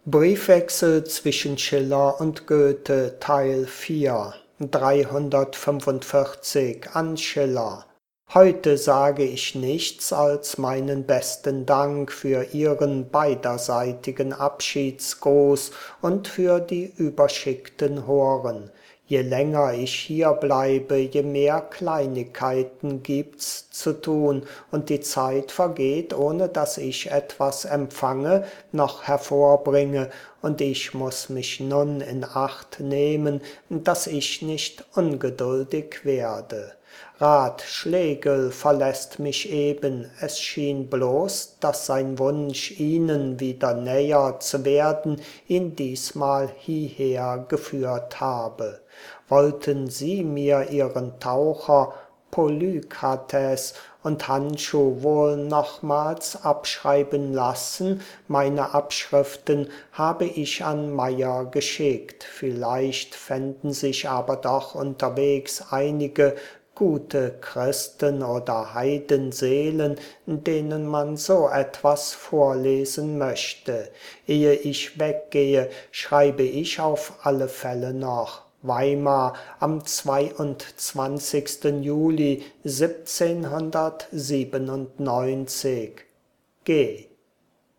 Briefwechsel zwischen Schiller und Goethe Teil 4 345 an Schiller. Heute sage ich nichts als meinen besten Dank für Ihren beiderseitigen Abschiedsgruß und für die überschickten Horen. Je länger ich hier bleibe, je mehr Kleinigkeiten gibt's zu tun, und die Zeit vergeht, ohne dass ich etwas empfange noch hervorbringe, und ich muß mich nun in Acht nehmen, dass ich nicht ungeduldig werde. Rat Schlegel verlässt mich eben, es schien bloß, dass sein Wunsch, Ihnen wieder näher zu werden, ihn diesmal hieher geführt habe. Wollten Sie mir Ihren Taucher Polykrates und Handschuh wohl nochmals abschreiben lassen? Meine Abschriften habe ich an Meyer geschickt. Vielleicht fänden sich aber doch unterwegs einige gute Christen oder Heidenseelen, denen man so etwas vorlesen möchte. Ehe ich weggehe, schreibe ich auf alle Fälle noch. Weimar am 22. Juli 1797. G.